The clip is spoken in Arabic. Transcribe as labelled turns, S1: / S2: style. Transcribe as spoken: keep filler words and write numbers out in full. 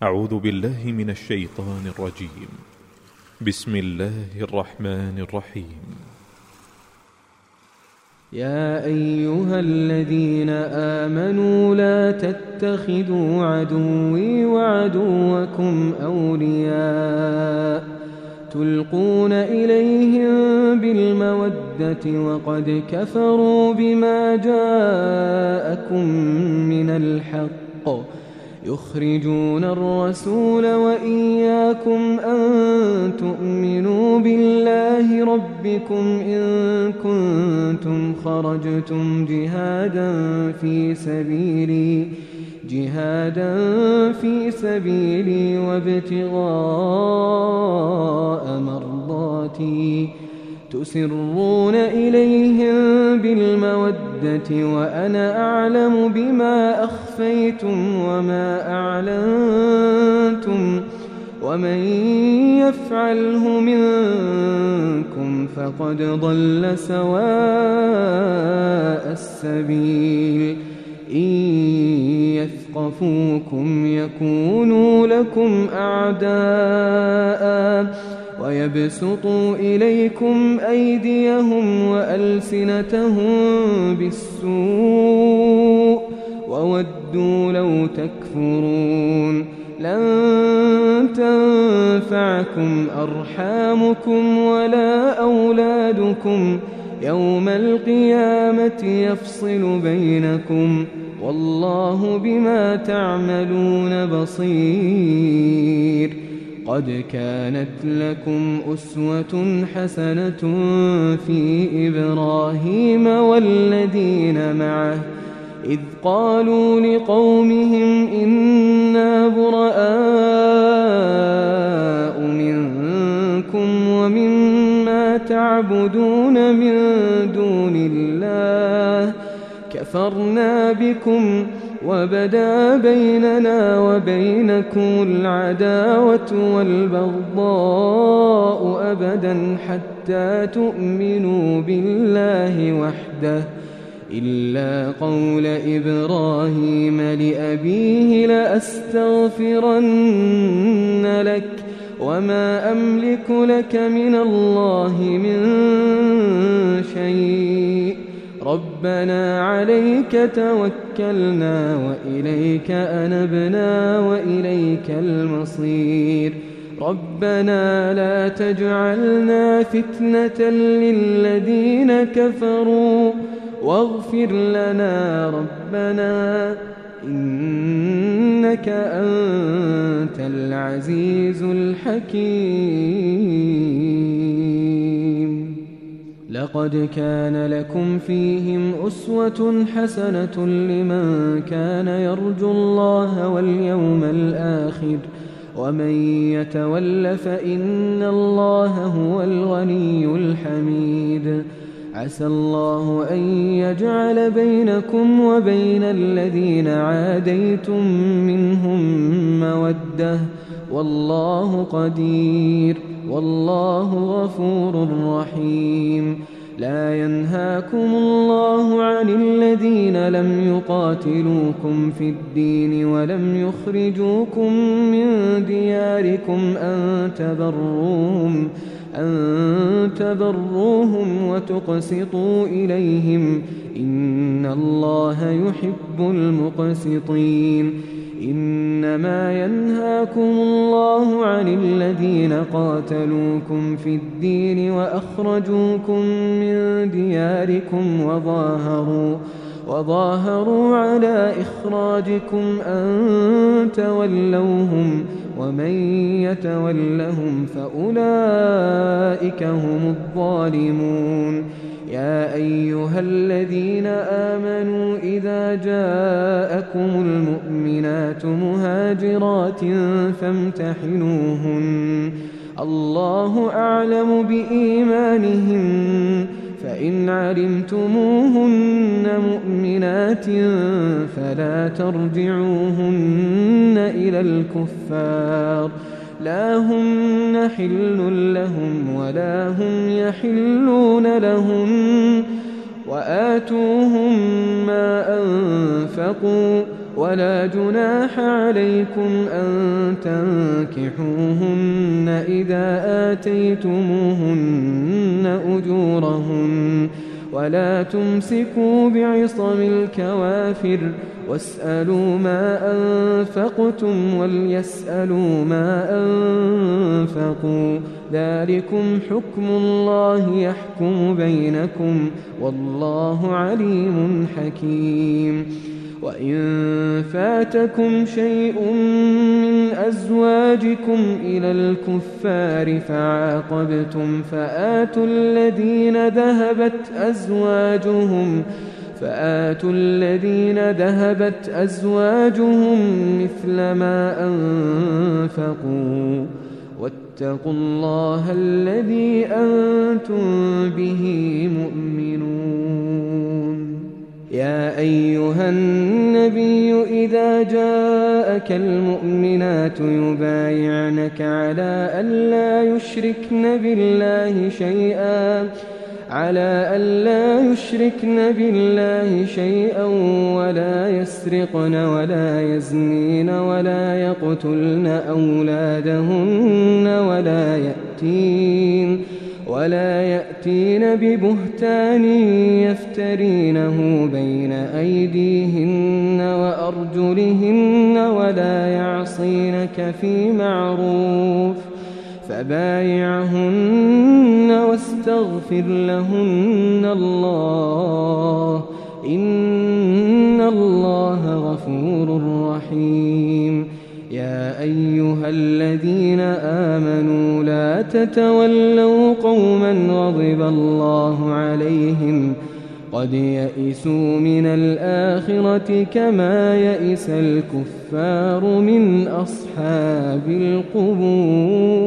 S1: أعوذ بالله من الشيطان الرجيم. بسم الله الرحمن الرحيم.
S2: يا أيها الذين آمنوا لا تتخذوا عدوي وعدوكم أولياء تلقون إليهم بالمودة وقد كفروا بما جاءكم من الحق يخرجون الرسول وإياكم أن تؤمنوا بالله ربكم إن كنتم خرجتم جهادا في سبيلي جهادا في سبيلي وابتغاء مرضاتي تسرون إليهم بالمودة وأنا أعلم بما أخفيتم وما أعلنتم ومن يفعله منكم فقد ضل سواء السبيل إن يثقفوكم يكونوا لكم أعداء ويبسطوا إليكم أيديهم وألسنتهم بالسوء وودوا لو تكفرون لن تنفعكم أرحامكم ولا أولادكم يوم القيامة يفصل بينكم والله بما تعملون بصير. قد كانت لكم أسوة حسنة في إبراهيم والذين معه إذ قالوا لقومهم إنا براء منكم ومما تعبدون من دون الله كفرنا بكم وبدا بيننا وبينكم العداوة والبغضاء أبدا حتى تؤمنوا بالله وحده إلا قول إبراهيم لأبيه لأستغفرن لك وما أملك لك من الله من شيء ربنا عليك توكلنا وإليك أنبنا وإليك المصير ربنا لا تجعلنا فتنة للذين كفروا واغفر لنا ربنا إنك أنت العزيز الحكيم. لقد كان لكم فيهم أسوة حسنة لمن كان يرجو الله واليوم الآخر ومن يتول فإن الله هو الغني الحميد. عسى الله أن يجعل بينكم وبين الذين عاديتم منهم مودة والله قدير والله غفور رحيم. لا ينهاكم الله عن الذين لم يقاتلوكم في الدين ولم يخرجوكم من دياركم أن تبروهم أن تبروهم وتقسطوا إليهم إن الله يحب المقسطين. إنما ينهاكم الله عن الذين قاتلوكم في الدين وأخرجوكم من دياركم وظاهروا وظاهروا على إخراجكم أن تولوهم ومن يتولهم فأولئك هم الظالمون. يا أيها الذين آمنوا إذا جاءكم المؤمنات مهاجرات فامتحنوهن الله أعلم بإيمانهن فإن علمتموهن مؤمنات فلا ترجعوهن إلى الكفار لا هن حل لهم ولا هم يحلون لهم وآتوهم ما أنفقوا ولا جناح عليكم أن تنكحوهن إذا آتيتموهن أجورهن ولا تمسكوا بعصم الكوافر واسألوا ما أنفقتم وليسألوا ما أنفقوا ذلكم حكم الله يحكم بينكم والله عليم حكيم. وإن فاتكم شيء من أزواجكم إلى الكفار فعاقبتم فآتوا الذين ذهبت أزواجهم فآتوا الذين ذهبت أزواجهم مثل ما أنفقوا واتقوا الله الذي أنتم به مؤمنون. يا أيها النبي إذا جاءك المؤمنات يبايعنك على ألا يشركن بالله شيئا على ألا يشركن بالله شيئا ولا يسرقن ولا يزنين ولا يقتلن أولادهن ولا يأتين ولا يأتين ببهتان يفترينه بين أيديهن وأرجلهن ولا يعصينك في معروف فبايعهن واستغفر لهن الله إن الله غفور رحيم. يا أيها الذين آمنوا لا تتولوا قوما غضب الله عليهم قد يئسوا من الآخرة كما يئس الكفار من أصحاب القبور.